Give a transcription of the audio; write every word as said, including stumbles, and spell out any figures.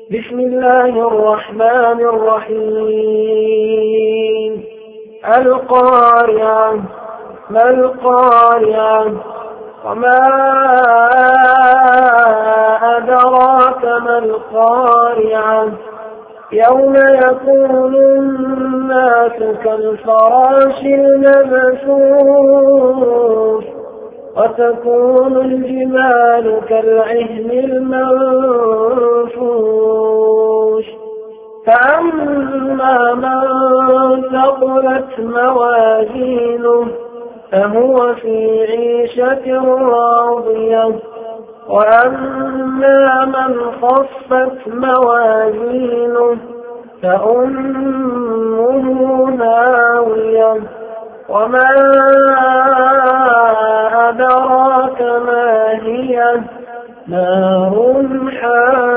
بسم الله الرحمن الرحيم القارعة ما القارعة وما أدراك ما القارعة يوم يكون الناس كالفراش المبثوث وتكون الجبال كالعهن المنفوش فأما من ثقلت موازينه فهو في عيشة راضية وأما من خفت موازينه فأمه هاوية وما أدراك ما هي نار حامية.